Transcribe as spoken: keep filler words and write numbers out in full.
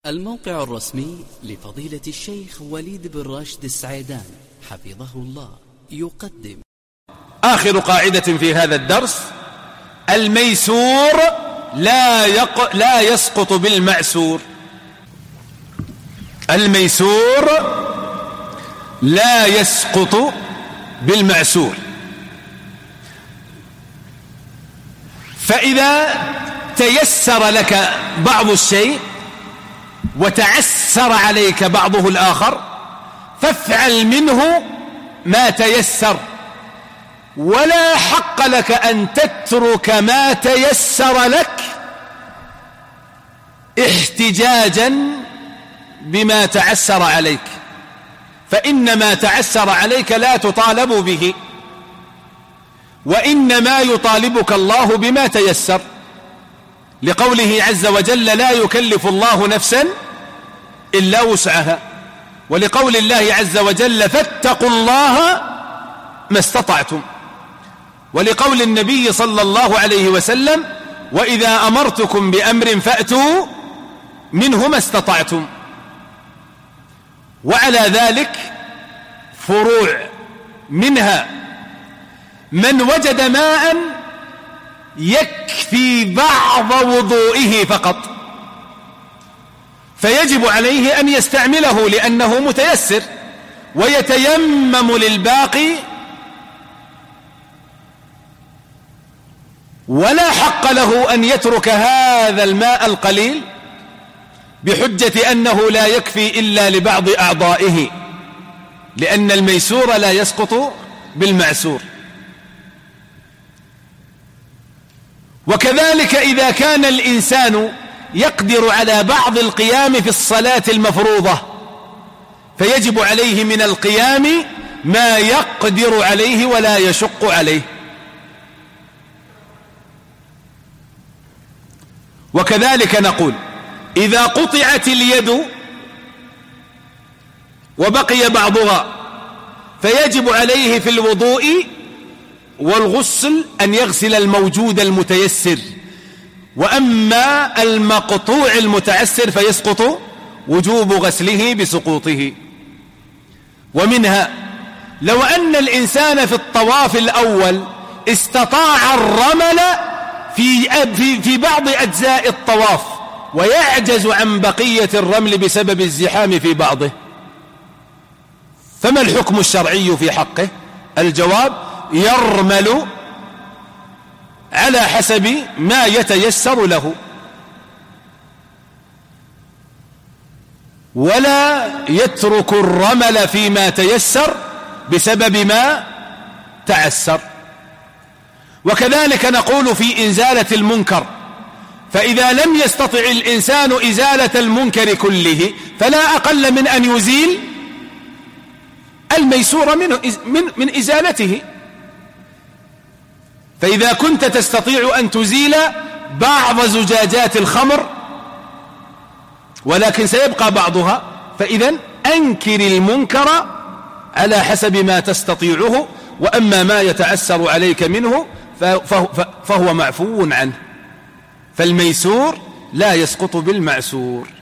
الموقع الرسمي لفضيلة الشيخ وليد بن راشد السعيدان حفظه الله يقدم آخر قاعدة في هذا الدرس: الميسور لا, يق... لا يسقط بالمعسور. الميسور لا يسقط بالمعسور. فإذا تيسر لك بعض الشيء وتعسر عليك بعضه الآخر فافعل منه ما تيسر، ولا حق لك أن تترك ما تيسر لك احتجاجا بما تعسر عليك، فإن ما تعسر عليك لا تطالب به، وإنما يطالبك الله بما تيسر، لقوله عز وجل: لا يكلف الله نفسا إلا وسعها، ولقول الله عز وجل: فاتقوا الله ما استطعتم، ولقول النبي صلى الله عليه وسلم: وإذا أمرتكم بأمر فأتوا منه ما استطعتم. وعلى ذلك فروع، منها من وجد ماء يكفي بعض وضوئه فقط فيجب عليه أن يستعمله لأنه متيسر، ويتيمم للباقي، ولا حق له أن يترك هذا الماء القليل بحجة أنه لا يكفي إلا لبعض أعضائه، لأن الميسور لا يسقط بالمعسور. وكذلك إذا كان الإنسان يقدر على بعض القيام في الصلاة المفروضة فيجب عليه من القيام ما يقدر عليه ولا يشق عليه. وكذلك نقول: إذا قطعت اليد وبقي بعضها فيجب عليه في الوضوء والغسل أن يغسل الموجود المتيسر، وأما المقطوع المتعسر فيسقط وجوب غسله بسقوطه. ومنها لو أن الإنسان في الطواف الأول استطاع الرمل في, في, في بعض أجزاء الطواف ويعجز عن بقية الرمل بسبب الزحام في بعضه، فما الحكم الشرعي في حقه؟ الجواب: يرمل على حسب ما يتيسر له، ولا يترك الرمل فيما تيسر بسبب ما تعسر. وكذلك نقول في إزالة المنكر: فإذا لم يستطع الإنسان إزالة المنكر كله فلا أقل من أن يزيل الميسور من, من, من إزالته. فإذا كنت تستطيع أن تزيل بعض زجاجات الخمر ولكن سيبقى بعضها، فإذن أنكر المنكر على حسب ما تستطيعه، وأما ما يتعسر عليك منه فهو معفو عنه. فالميسور لا يسقط بالمعسور.